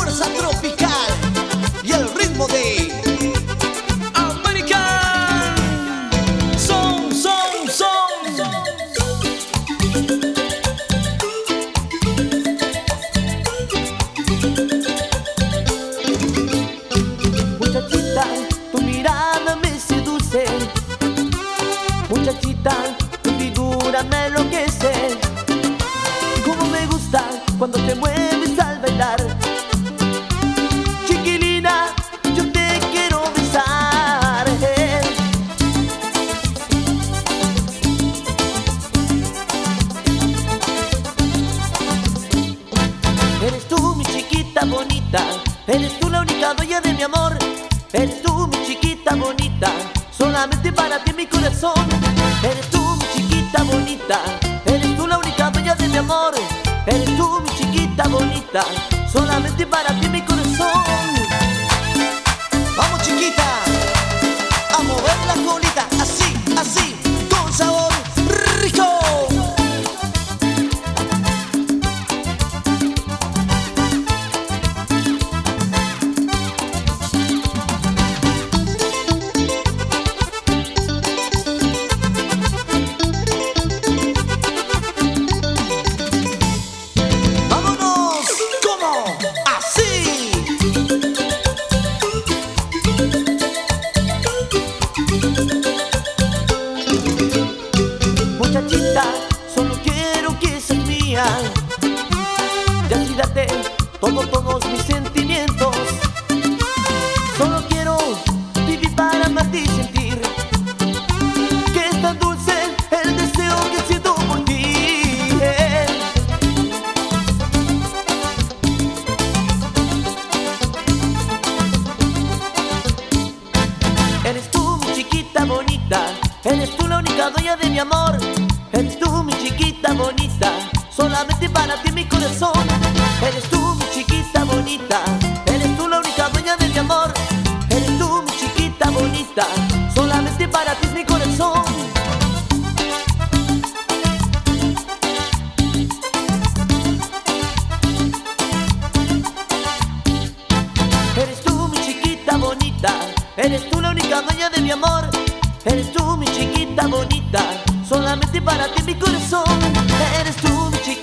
salsa tropical y el ritmo de American Son, son, son. Muchachita, tu mirada me seduce. Muchachita, tu figura me enloquece. Como me gusta cuando te mueves al bailar. Chiquilina, yo te quiero besar. Eres tú mi chiquita bonita, eres tú la única dueña de mi amor. Eres tú mi chiquita bonita, solamente para ti mi corazón. Eres tú mi chiquita bonita, eres tú la única dueña de mi amor. Eres tú mi chiquita bonita, solamente para ti mi corazón. Vamos chiquita, a mover la colita, así, así, con sabor rico. Vámonos, ¿cómo? Así. Muchachita, solo quiero que seas mía. Y así date todos mis sentimientos. Solo quiero vivir para amarte y sentir que es tan dulce el deseo que siento por ti. Eres tú mi chiquita bonita, eres tú la única dueña de mi amor. Eres tú mi chiquita bonita, solamente para ti mi corazón. Eres tú mi chiquita bonita, eres tú la única dueña de mi amor. Eres tú mi chiquita bonita, solamente para ti es mi corazón. Eres tú mi chiquita bonita, eres tú la única dueña de mi amor. Eres tú mi chiquita bonita, solamente para ti mi corazón. Eres tú mi chiquita